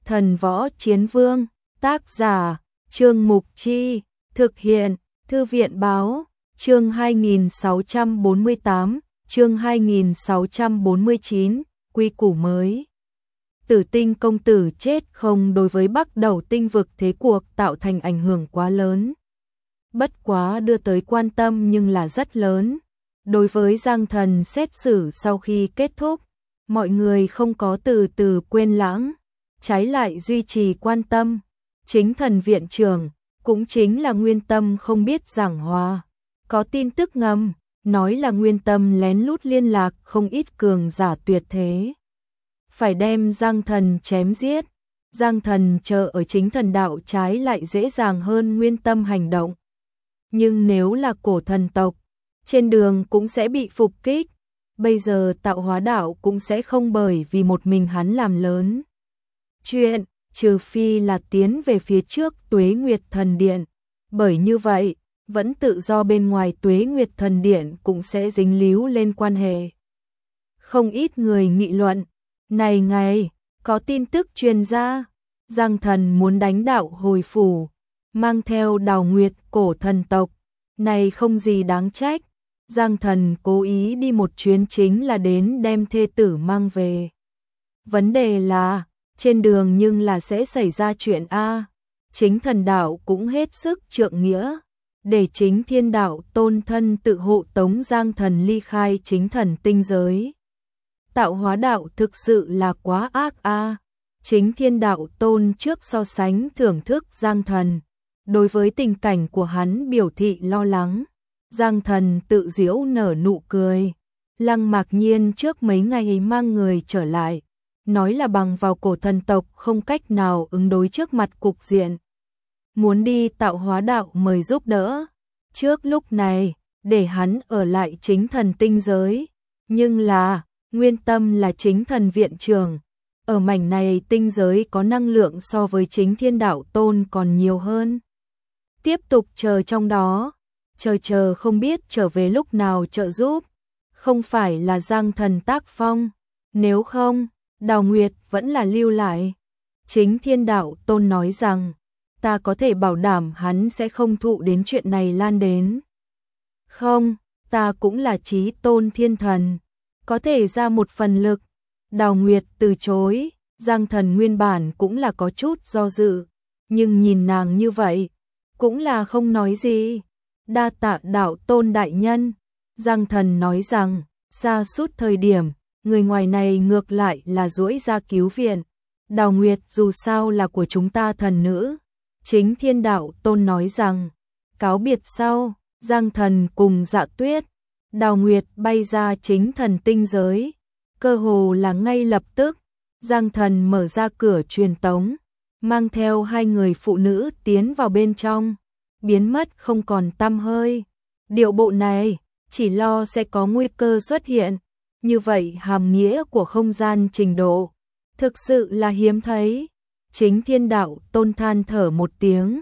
Thần võ chiến vương, tác giả, Trương Mục Chi, thực hiện, Thư viện báo, chương 2648, chương 2649, quy củ mới. Tử Tinh công tử chết không đối với Bắc Đầu tinh vực thế cuộc tạo thành ảnh hưởng quá lớn. Bất quá đưa tới quan tâm nhưng là rất lớn. Đối với Giang Thần xét xử sau khi kết thúc, mọi người không có từ từ quên lãng, trái lại duy trì quan tâm. Chính thần viện trưởng, cũng chính là Nguyên Tâm không biết giảng hòa. Có tin tức ngầm, nói là Nguyên Tâm lén lút liên lạc không ít cường giả tuyệt thế. Phải đem Giang Thần chém giết. Giang Thần chờ ở chính thần đạo trái lại dễ dàng hơn Nguyên Tâm hành động. Nhưng nếu là cổ thần tộc, trên đường cũng sẽ bị phục kích. Bây giờ Tạo Hóa đạo cũng sẽ không bởi vì một mình hắn làm lớn chuyện, trừ phi là tiến về phía trước Tuế Nguyệt Thần Điện. Bởi như vậy, vẫn tự do bên ngoài Tuế Nguyệt Thần Điện cũng sẽ dính líu lên quan hệ. Không ít người nghị luận, này ngày, có tin tức truyền ra, Giang Thần muốn đánh đạo hồi phủ, mang theo Đào Nguyệt cổ thần tộc, này không gì đáng trách. Giang Thần cố ý đi một chuyến chính là đến đem thê tử mang về. Vấn đề là, trên đường nhưng là sẽ xảy ra chuyện A. Chính thần đạo cũng hết sức trượng nghĩa, để chính thiên đạo tôn thân tự hộ tống Giang Thần ly khai chính thần tinh giới. Tạo Hóa đạo thực sự là quá ác A. Chính thiên đạo tôn trước so sánh thưởng thức Giang Thần, đối với tình cảnh của hắn biểu thị lo lắng. Giang Thần tự giễu nở nụ cười. Lăng Mạc Nhiên trước mấy ngày ấy mang người trở lại, nói là bằng vào cổ thần tộc không cách nào ứng đối trước mặt cục diện. Muốn đi Tạo Hóa đạo mời giúp đỡ. Trước lúc này, để hắn ở lại chính thần tinh giới. Nhưng là, Nguyên Tâm là chính thần viện trưởng. Ở mảnh này tinh giới có năng lượng so với chính thiên đạo tôn còn nhiều hơn. Tiếp tục chờ trong đó. Chờ không biết trở về lúc nào trợ giúp. Không phải là Giang Thần tác phong. Nếu không, Đào Nguyệt vẫn là lưu lại. Chính thiên đạo tôn nói rằng, ta có thể bảo đảm hắn sẽ không thụ đến chuyện này lan đến. Không, ta cũng là chí tôn thiên thần, có thể ra một phần lực. Đào Nguyệt từ chối. Giang Thần nguyên bản cũng là có chút do dự, nhưng nhìn nàng như vậy, cũng là không nói gì. Đa tạ đạo tôn đại nhân. Giang Thần nói rằng, xa suốt thời điểm, người ngoài này ngược lại là duỗi ra cứu viện. Đào Nguyệt dù sao là của chúng ta thần nữ. Chính thiên đạo tôn nói rằng, cáo biệt sau, Giang Thần cùng Dạ Tuyết, Đào Nguyệt bay ra chính thần tinh giới. Cơ hồ là ngay lập tức, Giang Thần mở ra cửa truyền tống, mang theo hai người phụ nữ tiến vào bên trong, biến mất không còn tăm hơi. Điệu bộ này, chỉ lo sẽ có nguy cơ xuất hiện. Như vậy hàm nghĩa của không gian trình độ, thực sự là hiếm thấy. Chính thiên đạo tôn than thở một tiếng,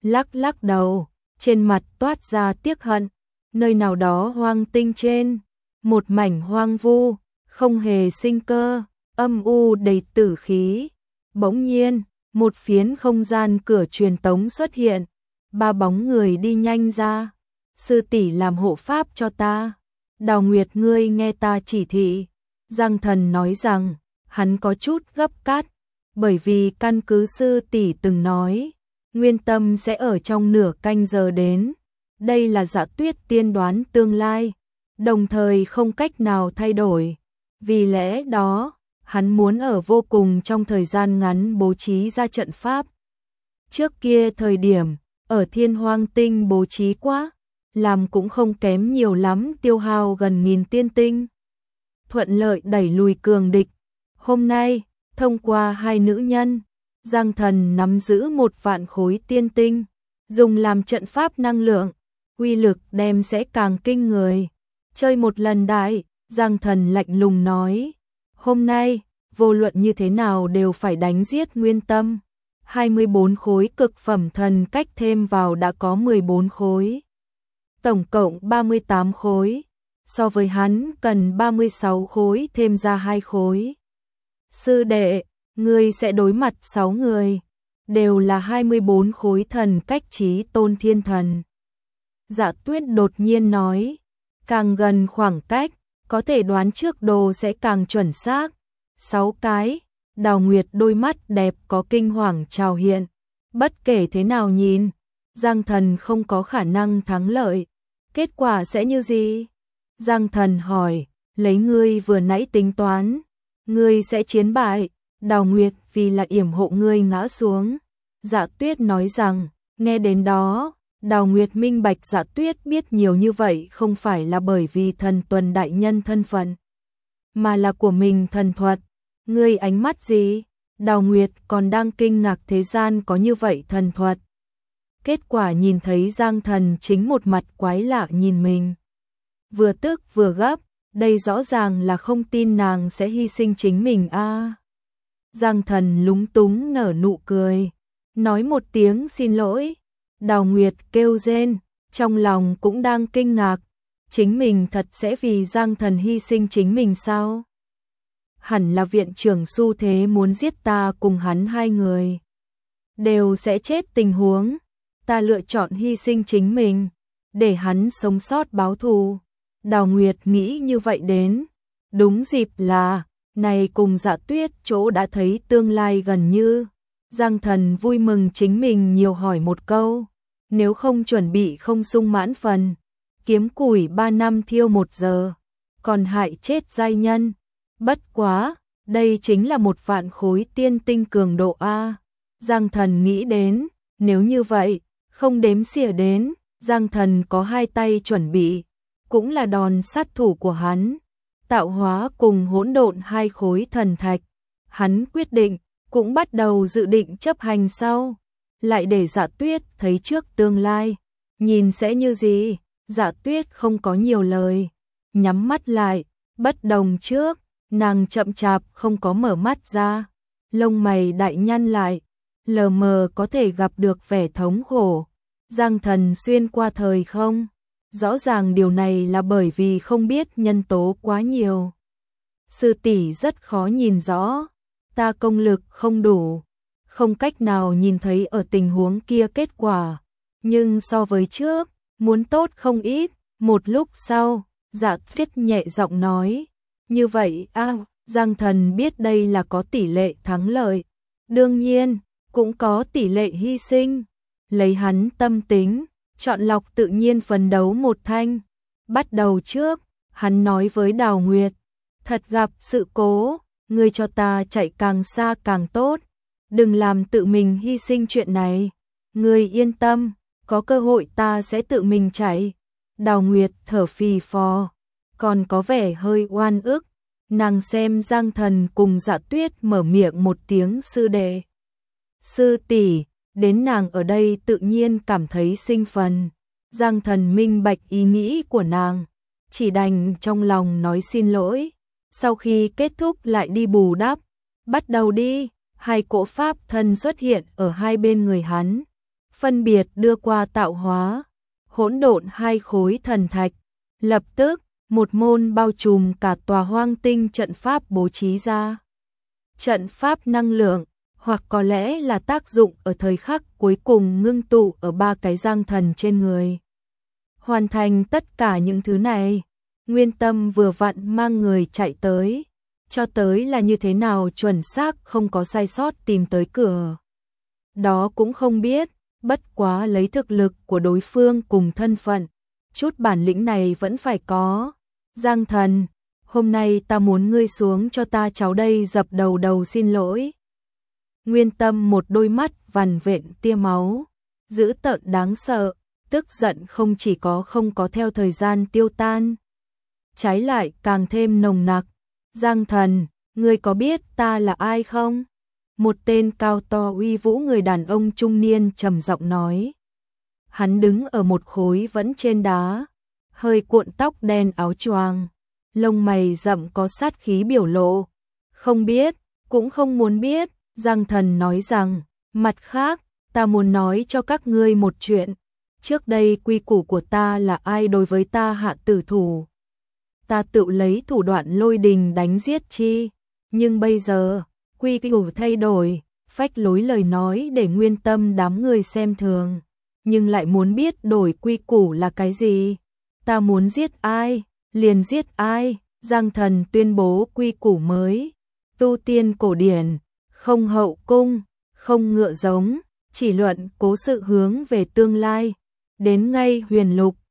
lắc đầu, trên mặt toát ra tiếc hận. Nơi nào đó hoang tinh trên, một mảnh hoang vu, không hề sinh cơ, âm u đầy tử khí. Bỗng nhiên, một phiến không gian cửa truyền tống xuất hiện, ba bóng người đi nhanh ra. Sư tỷ làm hộ pháp cho ta. Đào Nguyệt ngươi nghe ta chỉ thị. Giang Thần nói rằng, hắn có chút gấp cát, bởi vì căn cứ sư tỷ từng nói, Nguyên Tâm sẽ ở trong nửa canh giờ đến. Đây là Dạ Tuyết tiên đoán tương lai, đồng thời không cách nào thay đổi. Vì lẽ đó, hắn muốn ở vô cùng trong thời gian ngắn bố trí ra trận pháp. Trước kia thời điểm, ở Thiên Hoang Tinh bố trí quá, làm cũng không kém nhiều lắm, tiêu hao gần 1000 tiên tinh. Thuận lợi đẩy lùi cường địch. Hôm nay, thông qua hai nữ nhân, Giang Thần nắm giữ 1.000 khối tiên tinh, dùng làm trận pháp năng lượng, uy lực đem sẽ càng kinh người. Chơi một lần đại, Giang Thần lạnh lùng nói, hôm nay, vô luận như thế nào đều phải đánh giết Nguyên Tâm. 24 khối cực phẩm thần cách thêm vào đã có 14 khối. Tổng cộng 38 khối. So với hắn cần 36 khối thêm ra 2 khối. Sư đệ, ngươi sẽ đối mặt 6 người, đều là 24 khối thần cách chí tôn thiên thần. Dạ Tuyết đột nhiên nói, càng gần khoảng cách, có thể đoán trước đồ sẽ càng chuẩn xác. 6 cái, Đào Nguyệt đôi mắt đẹp có kinh hoàng trào hiện. Bất kể thế nào nhìn, Giang Thần không có khả năng thắng lợi. Kết quả sẽ như gì? Giang Thần hỏi, lấy ngươi vừa nãy tính toán, ngươi sẽ chiến bại. Đào Nguyệt vì là yểm hộ ngươi ngã xuống. Dạ Tuyết nói rằng, nghe đến đó, Đào Nguyệt minh bạch Dạ Tuyết biết nhiều như vậy không phải là bởi vì Thần Tuần đại nhân thân phận, mà là của mình thần thuật. Ngươi ánh mắt gì? Đào Nguyệt còn đang kinh ngạc thế gian có như vậy thần thuật. Kết quả nhìn thấy Giang Thần chính một mặt quái lạ nhìn mình. Vừa tức vừa gấp, đây rõ ràng là không tin nàng sẽ hy sinh chính mình a. Giang Thần lúng túng nở nụ cười, nói một tiếng xin lỗi. Đào Nguyệt kêu rên, trong lòng cũng đang kinh ngạc, chính mình thật sẽ vì Giang Thần hy sinh chính mình sao? Hẳn là viện trưởng xu thế muốn giết ta cùng hắn hai người, đều sẽ chết tình huống, ta lựa chọn hy sinh chính mình, để hắn sống sót báo thù. Đào Nguyệt nghĩ như vậy đến, đúng dịp là, này cùng Dạ Tuyết chỗ đã thấy tương lai gần như. Giang Thần vui mừng chính mình nhiều hỏi một câu, nếu không chuẩn bị không sung mãn phần, kiếm củi 3 năm thiêu 1 giờ, còn hại chết giai nhân. Bất quá, đây chính là 1 vạn khối tiên tinh cường độ A. Giang Thần nghĩ đến, nếu như vậy, không đếm xỉa đến, Giang Thần có 2 tay chuẩn bị, cũng là đòn sát thủ của hắn. Tạo hóa cùng hỗn độn 2 khối thần thạch, hắn quyết định, cũng bắt đầu dự định chấp hành sau. Lại để Dạ Tuyết thấy trước tương lai, nhìn sẽ như gì. Dạ Tuyết không có nhiều lời, nhắm mắt lại, bất đồng trước, nàng chậm chạp không có mở mắt ra, lông mày đại nhăn lại, lờ mờ có thể gặp được vẻ thống khổ. Giang Thần xuyên qua thời không, rõ ràng điều này là bởi vì không biết nhân tố quá nhiều. Sư tỷ rất khó nhìn rõ, ta công lực không đủ, không cách nào nhìn thấy ở tình huống kia kết quả, nhưng so với trước, muốn tốt không ít. Một lúc sau, Dạ Tuyết nhẹ giọng nói, như vậy Giang Thần biết đây là có tỷ lệ thắng lợi, đương nhiên, cũng có tỷ lệ hy sinh. Lấy hắn tâm tính, chọn lọc tự nhiên phấn đấu một thanh. Bắt đầu trước, hắn nói với Đào Nguyệt, thật gặp sự cố, ngươi cho ta chạy càng xa càng tốt, đừng làm tự mình hy sinh chuyện này. Ngươi yên tâm, có cơ hội ta sẽ tự mình chạy. Đào Nguyệt thở phì phò, còn có vẻ hơi oan ức. Nàng xem Giang Thần cùng Dạ Tuyết mở miệng một tiếng sư đệ, sư tỷ, đến nàng ở đây tự nhiên cảm thấy sinh phần. Giang Thần minh bạch ý nghĩ của nàng, chỉ đành trong lòng nói xin lỗi. Sau khi kết thúc lại đi bù đắp, bắt đầu đi. 2 cỗ pháp thân xuất hiện ở hai bên người hắn, phân biệt đưa qua tạo hóa, hỗn độn 2 khối thần thạch. Lập tức, một môn bao trùm cả tòa hoang tinh trận pháp bố trí ra. Trận pháp năng lượng, hoặc có lẽ là tác dụng ở thời khắc cuối cùng ngưng tụ ở 3 cái Giang Thần trên người. Hoàn thành tất cả những thứ này, Nguyên Tâm vừa vặn mang người chạy tới, cho tới là như thế nào chuẩn xác không có sai sót tìm tới cửa. Đó cũng không biết, bất quá lấy thực lực của đối phương cùng thân phận, chút bản lĩnh này vẫn phải có. Giang Thần, hôm nay ta muốn ngươi xuống cho ta cháu đây dập đầu xin lỗi. Nguyên Tâm một đôi mắt vằn vện tia máu, dữ tợn đáng sợ, tức giận không chỉ có không có theo thời gian tiêu tan, trái lại càng thêm nồng nặc. Giang Thần, ngươi có biết ta là ai không? Một tên cao to uy vũ người đàn ông trung niên trầm giọng nói. Hắn đứng ở một khối vẫn trên đá, hơi cuộn tóc đen áo choàng, lông mày rậm có sát khí biểu lộ. Không biết, cũng không muốn biết. Giang Thần nói rằng, mặt khác, ta muốn nói cho các ngươi một chuyện. Trước đây quy củ của ta là ai đối với ta hạ tử thủ, ta tự lấy thủ đoạn lôi đình đánh giết chi. Nhưng bây giờ, quy củ thay đổi, phách lối lời nói để nguyên tâm đám người xem thường, nhưng lại muốn biết đổi quy củ là cái gì. Ta muốn giết ai, liền giết ai. Giang Thần tuyên bố quy củ mới, tu tiên cổ điển, không hậu cung, không ngựa giống, chỉ luận cố sự hướng về tương lai. Đến ngay Huyền Lục,